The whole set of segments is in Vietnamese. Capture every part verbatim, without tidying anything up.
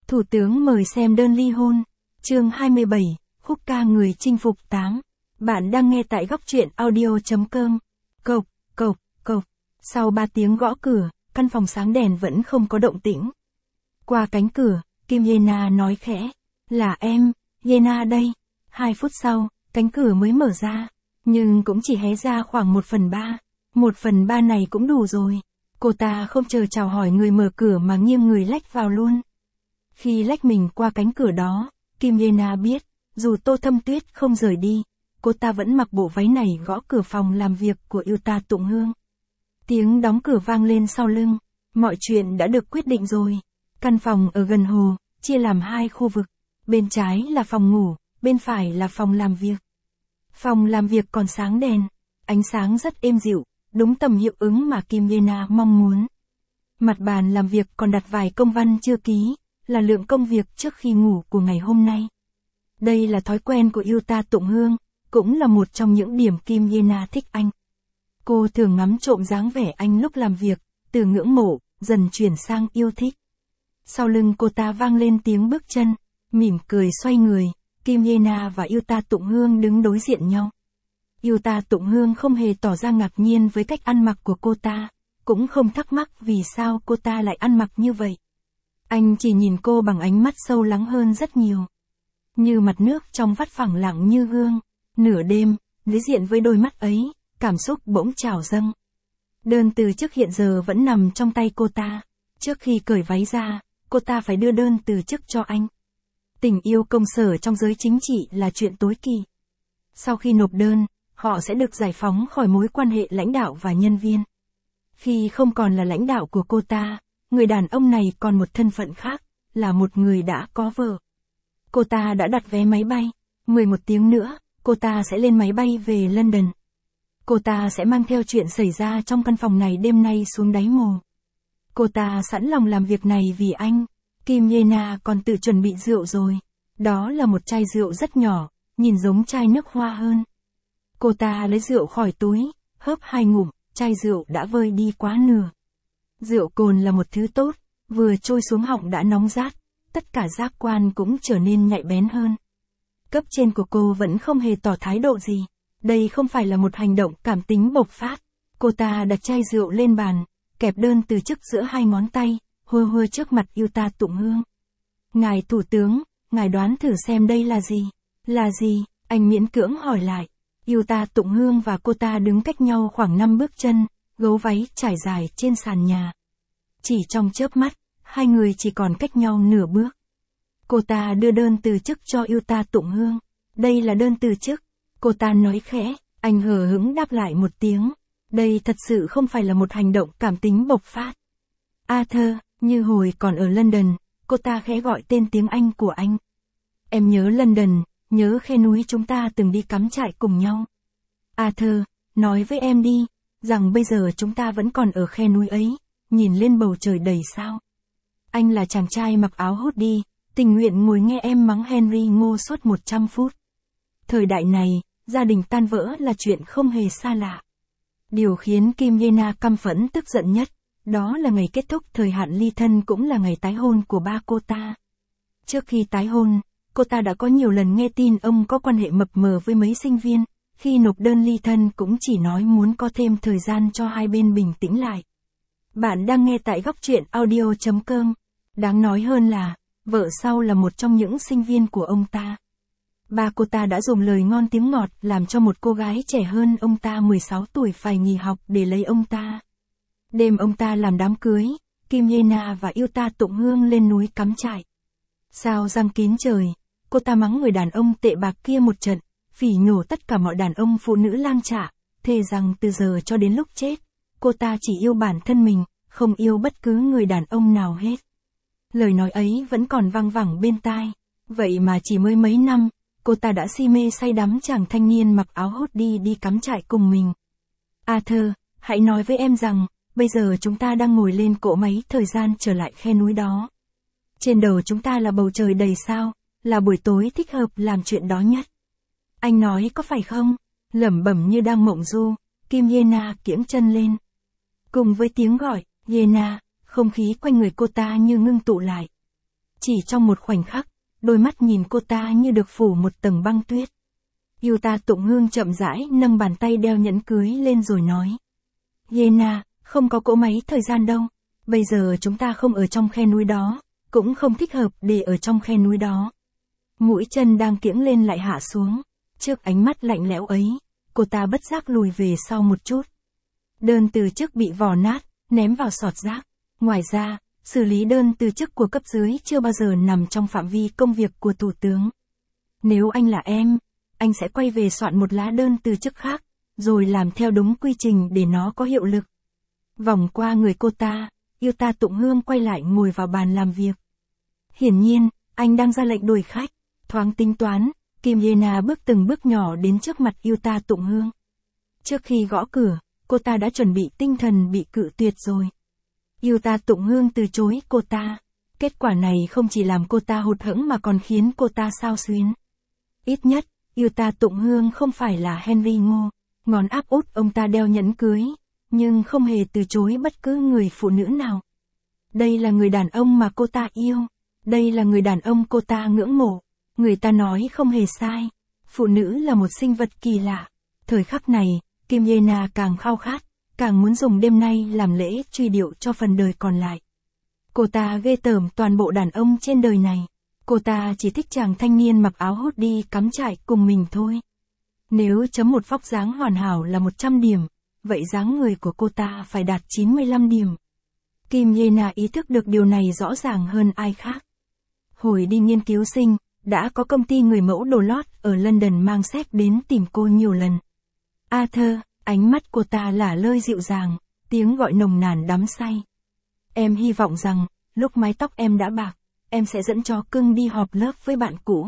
Thủ tướng mời xem đơn ly hôn. Chương hai mươi bảy, khúc ca người chinh phục tám. Bạn đang nghe tại góc truyện audio.com. Cộc, cộc, cộc. Sau ba tiếng gõ cửa, căn phòng sáng đèn vẫn không có động tĩnh. Qua cánh cửa, Kim Yena nói khẽ. Là em, Yena đây. Hai phút sau, cánh cửa mới mở ra. Nhưng cũng chỉ hé ra khoảng một phần ba. Một phần ba này cũng đủ rồi. Cô ta không chờ chào hỏi người mở cửa mà nghiêng người lách vào luôn. Khi lách mình qua cánh cửa đó, Kim Yena biết, dù Tô Thâm Tuyết không rời đi, cô ta vẫn mặc bộ váy này gõ cửa phòng làm việc của Yuta Tụng Hương. Tiếng đóng cửa vang lên sau lưng, mọi chuyện đã được quyết định rồi. Căn phòng ở gần hồ, chia làm hai khu vực, bên trái là phòng ngủ, bên phải là phòng làm việc. Phòng làm việc còn sáng đèn, ánh sáng rất êm dịu, đúng tầm hiệu ứng mà Kim Yena mong muốn. Mặt bàn làm việc còn đặt vài công văn chưa ký, là lượng công việc trước khi ngủ của ngày hôm nay. Đây là thói quen của Yuta Tụng Hương, cũng là một trong những điểm Kim Yena thích anh. Cô thường ngắm trộm dáng vẻ anh lúc làm việc, từ ngưỡng mộ, dần chuyển sang yêu thích. Sau lưng cô ta vang lên tiếng bước chân, mỉm cười xoay người, Kim Yena và Yuta Tụng Hương đứng đối diện nhau. Yuta Tụng Hương không hề tỏ ra ngạc nhiên với cách ăn mặc của cô ta, cũng không thắc mắc vì sao cô ta lại ăn mặc như vậy. Anh chỉ nhìn cô bằng ánh mắt sâu lắng hơn rất nhiều. Như mặt nước trong vắt phẳng lặng như gương, nửa đêm, đối diện với đôi mắt ấy, cảm xúc bỗng trào dâng. Đơn từ chức hiện giờ vẫn nằm trong tay cô ta. Trước khi cởi váy ra, cô ta phải đưa đơn từ chức cho anh. Tình yêu công sở trong giới chính trị là chuyện tối kỵ. Sau khi nộp đơn, họ sẽ được giải phóng khỏi mối quan hệ lãnh đạo và nhân viên. Khi không còn là lãnh đạo của cô ta, người đàn ông này còn một thân phận khác, là một người đã có vợ. Cô ta đã đặt vé máy bay, mười một tiếng nữa, cô ta sẽ lên máy bay về London. Cô ta sẽ mang theo chuyện xảy ra trong căn phòng này đêm nay xuống đáy mồ. Cô ta sẵn lòng làm việc này vì anh. Kim Yena còn tự chuẩn bị rượu rồi. Đó là một chai rượu rất nhỏ, nhìn giống chai nước hoa hơn. Cô ta lấy rượu khỏi túi, hớp hai ngụm, chai rượu đã vơi đi quá nửa. Rượu cồn là một thứ tốt, vừa trôi xuống họng đã nóng rát, tất cả giác quan cũng trở nên nhạy bén hơn. Cấp trên của cô vẫn không hề tỏ thái độ gì. Đây không phải là một hành động cảm tính bộc phát. Cô ta đặt chai rượu lên bàn, kẹp đơn từ chức giữa hai ngón tay, hơ hơ trước mặt Yuta Tụng Hương. Ngài thủ tướng, ngài đoán thử xem đây là gì? Là gì? Anh miễn cưỡng hỏi lại. Yuta Tụng Hương và cô ta đứng cách nhau khoảng năm bước chân, gấu váy trải dài trên sàn nhà. Chỉ trong chớp mắt, hai người chỉ còn cách nhau nửa bước. Cô ta đưa đơn từ chức cho Yuta Tụng Hương. Đây là đơn từ chức. Cô ta nói khẽ, anh hờ hững đáp lại một tiếng. Đây thật sự không phải là một hành động cảm tính bộc phát. Arthur, như hồi còn ở London, cô ta khẽ gọi tên tiếng Anh của anh. Em nhớ London, nhớ khe núi chúng ta từng đi cắm trại cùng nhau. Arthur, nói với em đi, rằng bây giờ chúng ta vẫn còn ở khe núi ấy, nhìn lên bầu trời đầy sao. Anh là chàng trai mặc áo hoodie, tình nguyện ngồi nghe em mắng Henry Ngô suốt một trăm phút. Thời đại này, gia đình tan vỡ là chuyện không hề xa lạ. Điều khiến Kim Yena căm phẫn tức giận nhất, đó là ngày kết thúc thời hạn ly thân cũng là ngày tái hôn của ba cô ta. Trước khi tái hôn, cô ta đã có nhiều lần nghe tin ông có quan hệ mập mờ với mấy sinh viên, khi nộp đơn ly thân cũng chỉ nói muốn có thêm thời gian cho hai bên bình tĩnh lại. Bạn đang nghe tại góc truyện audio.com. Đáng nói hơn là, vợ sau là một trong những sinh viên của ông ta. Ba cô ta đã dùng lời ngon tiếng ngọt làm cho một cô gái trẻ hơn ông ta mười sáu tuổi phải nghỉ học để lấy ông ta. Đêm ông ta làm đám cưới, Kim Yena và Yuta Tụng Hương lên núi cắm trại. Sao răng kín trời, cô ta mắng người đàn ông tệ bạc kia một trận, phỉ nhổ tất cả mọi đàn ông phụ nữ lang trả, thề rằng từ giờ cho đến lúc chết, cô ta chỉ yêu bản thân mình, không yêu bất cứ người đàn ông nào hết. Lời nói ấy vẫn còn vang vẳng bên tai, vậy mà chỉ mới mấy năm, cô ta đã si mê say đắm chàng thanh niên mặc áo hoodie đi cắm trại cùng mình. Arthur, hãy nói với em rằng, bây giờ chúng ta đang ngồi lên cỗ máy thời gian trở lại khe núi đó. Trên đầu chúng ta là bầu trời đầy sao, là buổi tối thích hợp làm chuyện đó nhất. Anh nói có phải không? Lẩm bẩm như đang mộng du, Kim Yena kiễng chân lên. Cùng với tiếng gọi, Yena, không khí quanh người cô ta như ngưng tụ lại. Chỉ trong một khoảnh khắc, đôi mắt nhìn cô ta như được phủ một tầng băng tuyết. Yuta Tụng Hương chậm rãi nâng bàn tay đeo nhẫn cưới lên rồi nói. Yena, không có cỗ máy thời gian đâu. Bây giờ chúng ta không ở trong khe núi đó, cũng không thích hợp để ở trong khe núi đó. Mũi chân đang kiễng lên lại hạ xuống. Trước ánh mắt lạnh lẽo ấy, cô ta bất giác lùi về sau một chút. Đơn từ chức bị vò nát, ném vào sọt rác. Ngoài ra, xử lý đơn từ chức của cấp dưới chưa bao giờ nằm trong phạm vi công việc của thủ tướng. Nếu anh là em, anh sẽ quay về soạn một lá đơn từ chức khác, rồi làm theo đúng quy trình để nó có hiệu lực. Vòng qua người cô ta, Yuta Tụng Hương quay lại ngồi vào bàn làm việc. Hiển nhiên, anh đang ra lệnh đuổi khách. Thoáng tính toán, Kim Yena bước từng bước nhỏ đến trước mặt Yuta Tụng Hương. Trước khi gõ cửa, cô ta đã chuẩn bị tinh thần bị cự tuyệt rồi. Yuta Tụng Hương từ chối cô ta. Kết quả này không chỉ làm cô ta hụt hẫng mà còn khiến cô ta xao xuyến. Ít nhất, Yuta Tụng Hương không phải là Henry Ngô, ngón áp út ông ta đeo nhẫn cưới, nhưng không hề từ chối bất cứ người phụ nữ nào. Đây là người đàn ông mà cô ta yêu, đây là người đàn ông cô ta ngưỡng mộ. Người ta nói không hề sai, phụ nữ là một sinh vật kỳ lạ. Thời khắc này, Kim Yena càng khao khát, càng muốn dùng đêm nay làm lễ truy điệu cho phần đời còn lại. Cô ta ghê tởm toàn bộ đàn ông trên đời này. Cô ta chỉ thích chàng thanh niên mặc áo hoodie cắm trại cùng mình thôi. Nếu chấm một vóc dáng hoàn hảo là một trăm điểm, vậy dáng người của cô ta phải đạt chín mươi lăm điểm. Kim Yena ý thức được điều này rõ ràng hơn ai khác. Hồi đi nghiên cứu sinh, đã có công ty người mẫu đồ lót ở London mang séc đến tìm cô nhiều lần. Arthur, ánh mắt cô ta lả lơi dịu dàng, tiếng gọi nồng nàn đắm say. Em hy vọng rằng, lúc mái tóc em đã bạc, em sẽ dẫn chó cưng đi họp lớp với bạn cũ.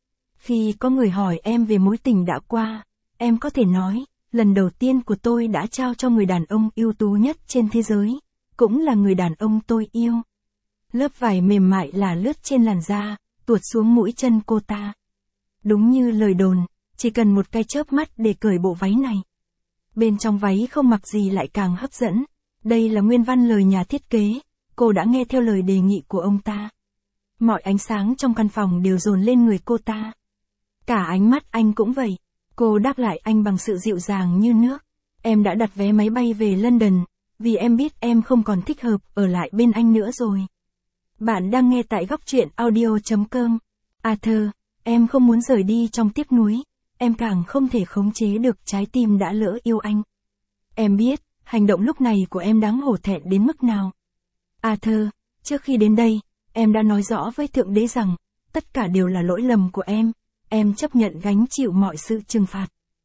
Khi có người hỏi em về mối tình đã qua, em có thể nói, lần đầu tiên của tôi đã trao cho người đàn ông ưu tú nhất trên thế giới, cũng là người đàn ông tôi yêu. Lớp vải mềm mại là lướt trên làn da, tuột xuống mũi chân cô ta. Đúng như lời đồn, chỉ cần một cái chớp mắt để cởi bộ váy này. Bên trong váy không mặc gì lại càng hấp dẫn. Đây là nguyên văn lời nhà thiết kế, cô đã nghe theo lời đề nghị của ông ta. Mọi ánh sáng trong căn phòng đều dồn lên người cô ta. Cả ánh mắt anh cũng vậy. Cô đáp lại anh bằng sự dịu dàng như nước. Em đã đặt vé máy bay về London, vì em biết em không còn thích hợp ở lại bên anh nữa rồi. Bạn đang nghe tại góc truyện audio chấm com. Arthur, em không muốn rời đi trong tiếc nuối. Em càng không thể khống chế được trái tim đã lỡ yêu anh. Em biết, hành động lúc này của em đáng hổ thẹn đến mức nào. Arthur, trước khi đến đây, em đã nói rõ với Thượng Đế rằng, tất cả đều là lỗi lầm của em. Em chấp nhận gánh chịu mọi sự trừng phạt.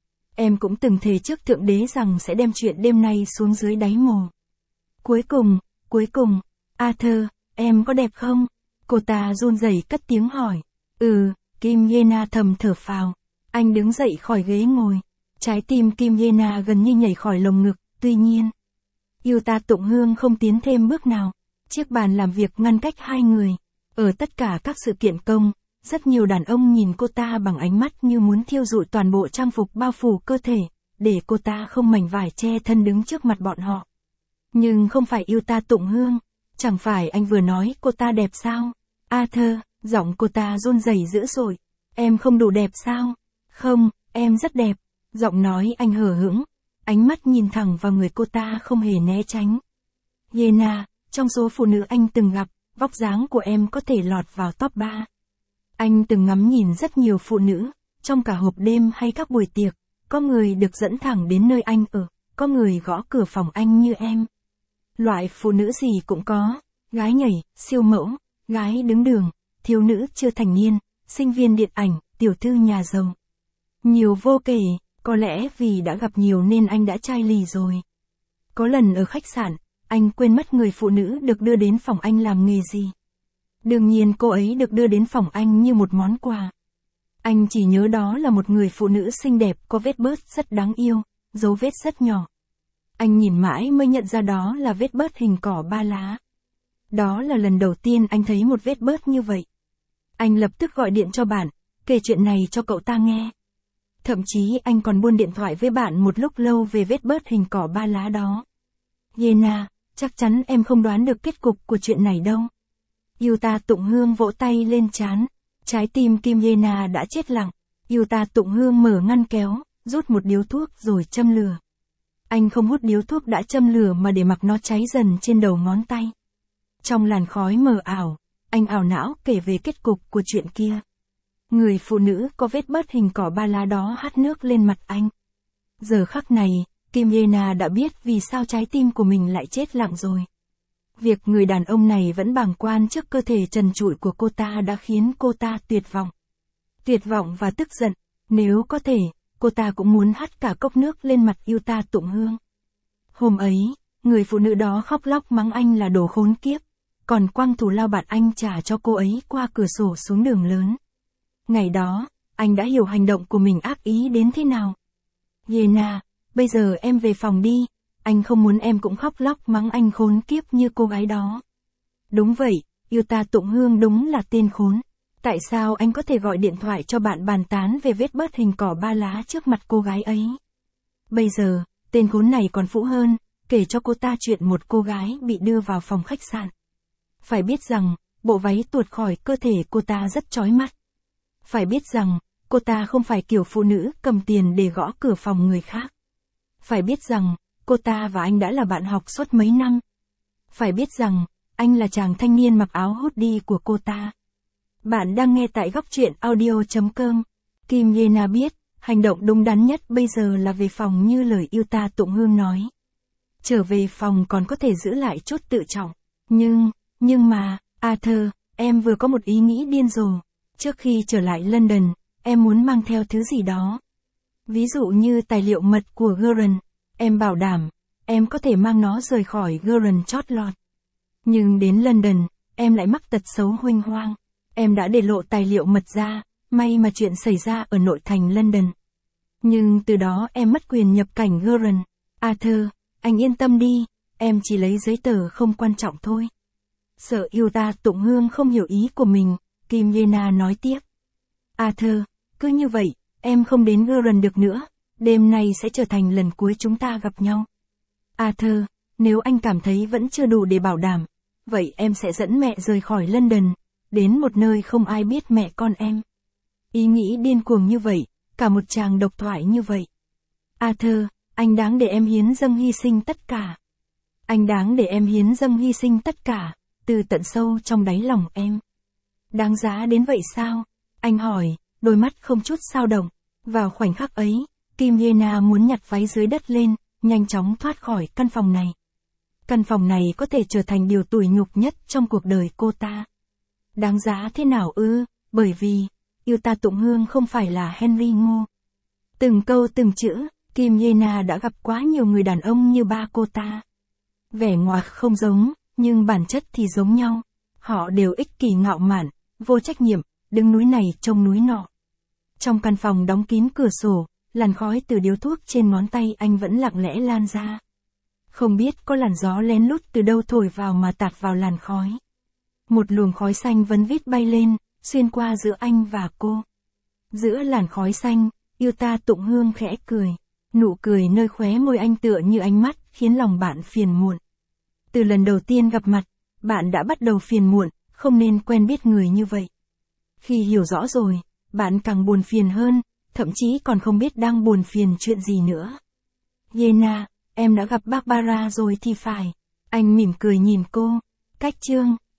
Em cũng từng thề trước Thượng Đế rằng sẽ đem chuyện đêm nay xuống dưới đáy mồ. Cuối cùng, cuối cùng, Arthur, em có đẹp không? Cô ta run rẩy cất tiếng hỏi. Ừ, Kim Yena thầm thở phào. Anh đứng dậy khỏi ghế ngồi. Trái tim Kim Yena gần như nhảy khỏi lồng ngực, tuy nhiên. Yuta Tụng Hương không tiến thêm bước nào. Chiếc bàn làm việc ngăn cách hai người. Ở tất cả các sự kiện công, rất nhiều đàn ông nhìn cô ta bằng ánh mắt như muốn thiêu rụi toàn bộ trang phục bao phủ cơ thể, để cô ta không mảnh vải che thân đứng trước mặt bọn họ. Nhưng không phải Yuta Tụng Hương. Chẳng phải anh vừa nói cô ta đẹp sao? Arthur, giọng cô ta run rẩy dữ dội. Em không đủ đẹp sao? Không, em rất đẹp. Giọng nói anh hờ hững. Ánh mắt nhìn thẳng vào người cô ta không hề né tránh. Yena, trong số phụ nữ anh từng gặp, vóc dáng của em có thể lọt vào top ba. Anh từng ngắm nhìn rất nhiều phụ nữ, trong cả hộp đêm hay các buổi tiệc. Có người được dẫn thẳng đến nơi anh ở, có người gõ cửa phòng anh như em. Loại phụ nữ gì cũng có, gái nhảy, siêu mẫu, gái đứng đường, thiếu nữ chưa thành niên, sinh viên điện ảnh, tiểu thư nhà giàu. Nhiều vô kể, có lẽ vì đã gặp nhiều nên anh đã chai lì rồi. Có lần ở khách sạn, anh quên mất người phụ nữ được đưa đến phòng anh làm nghề gì. Đương nhiên cô ấy được đưa đến phòng anh như một món quà. Anh chỉ nhớ đó là một người phụ nữ xinh đẹp có vết bớt rất đáng yêu, dấu vết rất nhỏ. Anh nhìn mãi mới nhận ra đó là vết bớt hình cỏ ba lá. Đó là lần đầu tiên anh thấy một vết bớt như vậy. Anh lập tức gọi điện cho bạn, kể chuyện này cho cậu ta nghe. Thậm chí anh còn buôn điện thoại với bạn một lúc lâu về vết bớt hình cỏ ba lá đó. Yena, chắc chắn em không đoán được kết cục của chuyện này đâu. Yuta Tụng Hương vỗ tay lên trán. Trái tim Kim Yena đã chết lặng. Yuta Tụng Hương mở ngăn kéo, rút một điếu thuốc rồi châm lửa. Anh không hút điếu thuốc đã châm lửa mà để mặc nó cháy dần trên đầu ngón tay. Trong làn khói mờ ảo, anh ảo não kể về kết cục của chuyện kia. Người phụ nữ có vết bớt hình cỏ ba lá đó hắt nước lên mặt anh. Giờ khắc này, Kim Yena đã biết vì sao trái tim của mình lại chết lặng rồi. Việc người đàn ông này vẫn bàng quan trước cơ thể trần trụi của cô ta đã khiến cô ta tuyệt vọng. Tuyệt vọng và tức giận, nếu có thể, cô ta cũng muốn hắt cả cốc nước lên mặt Yuta Tụng Hương. Hôm ấy, người phụ nữ đó khóc lóc mắng anh là đồ khốn kiếp, còn quăng thù lao bạt anh trả cho cô ấy qua cửa sổ xuống đường lớn. Ngày đó, anh đã hiểu hành động của mình ác ý đến thế nào. Yena, bây giờ em về phòng đi, anh không muốn em cũng khóc lóc mắng anh khốn kiếp như cô gái đó. Đúng vậy, Yuta Tụng Hương đúng là tên khốn. Tại sao anh có thể gọi điện thoại cho bạn bàn tán về vết bớt hình cỏ ba lá trước mặt cô gái ấy? Bây giờ, tên khốn này còn phũ hơn, kể cho cô ta chuyện một cô gái bị đưa vào phòng khách sạn. Phải biết rằng, bộ váy tuột khỏi cơ thể cô ta rất chói mắt. Phải biết rằng, cô ta không phải kiểu phụ nữ cầm tiền để gõ cửa phòng người khác. Phải biết rằng, cô ta và anh đã là bạn học suốt mấy năm. Phải biết rằng, anh là chàng thanh niên mặc áo hoodie của cô ta. Bạn đang nghe tại góc truyện audio chấm com. Kim Yena biết, hành động đúng đắn nhất bây giờ là về phòng như lời Yuta Tụng Hương nói. Trở về phòng còn có thể giữ lại chút tự trọng. Nhưng, nhưng mà, Arthur, em vừa có một ý nghĩ điên rồ. Trước khi trở lại London, em muốn mang theo thứ gì đó. Ví dụ như tài liệu mật của Guerin, em bảo đảm, em có thể mang nó rời khỏi Guerin chót lọt. Nhưng đến London, em lại mắc tật xấu huênh hoang. Em đã để lộ tài liệu mật ra, may mà chuyện xảy ra ở nội thành London. Nhưng từ đó em mất quyền nhập cảnh Guerin. Arthur, anh yên tâm đi, em chỉ lấy giấy tờ không quan trọng thôi. Sợ Yuta Tụng Hương không hiểu ý của mình, Kim Yena nói tiếp. Arthur, cứ như vậy, em không đến Guerin được nữa, đêm nay sẽ trở thành lần cuối chúng ta gặp nhau. Arthur, nếu anh cảm thấy vẫn chưa đủ để bảo đảm, vậy em sẽ dẫn mẹ rời khỏi London, đến một nơi không ai biết mẹ con em. Ý nghĩ điên cuồng như vậy, cả một chàng độc thoại như vậy. Arthur, anh đáng để em hiến dâng hy sinh tất cả. Anh đáng để em hiến dâng hy sinh tất cả, từ tận sâu trong đáy lòng em. Đáng giá đến vậy sao? Anh hỏi, đôi mắt không chút dao động. Vào khoảnh khắc ấy, Kim Yena muốn nhặt váy dưới đất lên, nhanh chóng thoát khỏi căn phòng này. Căn phòng này có thể trở thành điều tủi nhục nhất trong cuộc đời cô ta. Đáng giá thế nào ư? Bởi vì, Yuta Tụng Hương không phải là Henry Ngô. Từng câu từng chữ, Kim Yena đã gặp quá nhiều người đàn ông như ba cô ta. Vẻ ngoài không giống, nhưng bản chất thì giống nhau. Họ đều ích kỷ ngạo mạn, vô trách nhiệm, đứng núi này trông núi nọ. Trong căn phòng đóng kín cửa sổ, làn khói từ điếu thuốc trên ngón tay anh vẫn lặng lẽ lan ra. Không biết có làn gió lén lút từ đâu thổi vào mà tạt vào làn khói. Một luồng khói xanh vấn vít bay lên, xuyên qua giữa anh và cô. Giữa làn khói xanh, Yuta Tụng Hương khẽ cười. Nụ cười nơi khóe môi anh tựa như ánh mắt, khiến lòng bạn phiền muộn. Từ lần đầu tiên gặp mặt, bạn đã bắt đầu phiền muộn, không nên quen biết người như vậy. Khi hiểu rõ rồi, bạn càng buồn phiền hơn, thậm chí còn không biết đang buồn phiền chuyện gì nữa. Yena, em đã gặp Barbara rồi thì phải. Anh mỉm cười nhìn cô. Cách chương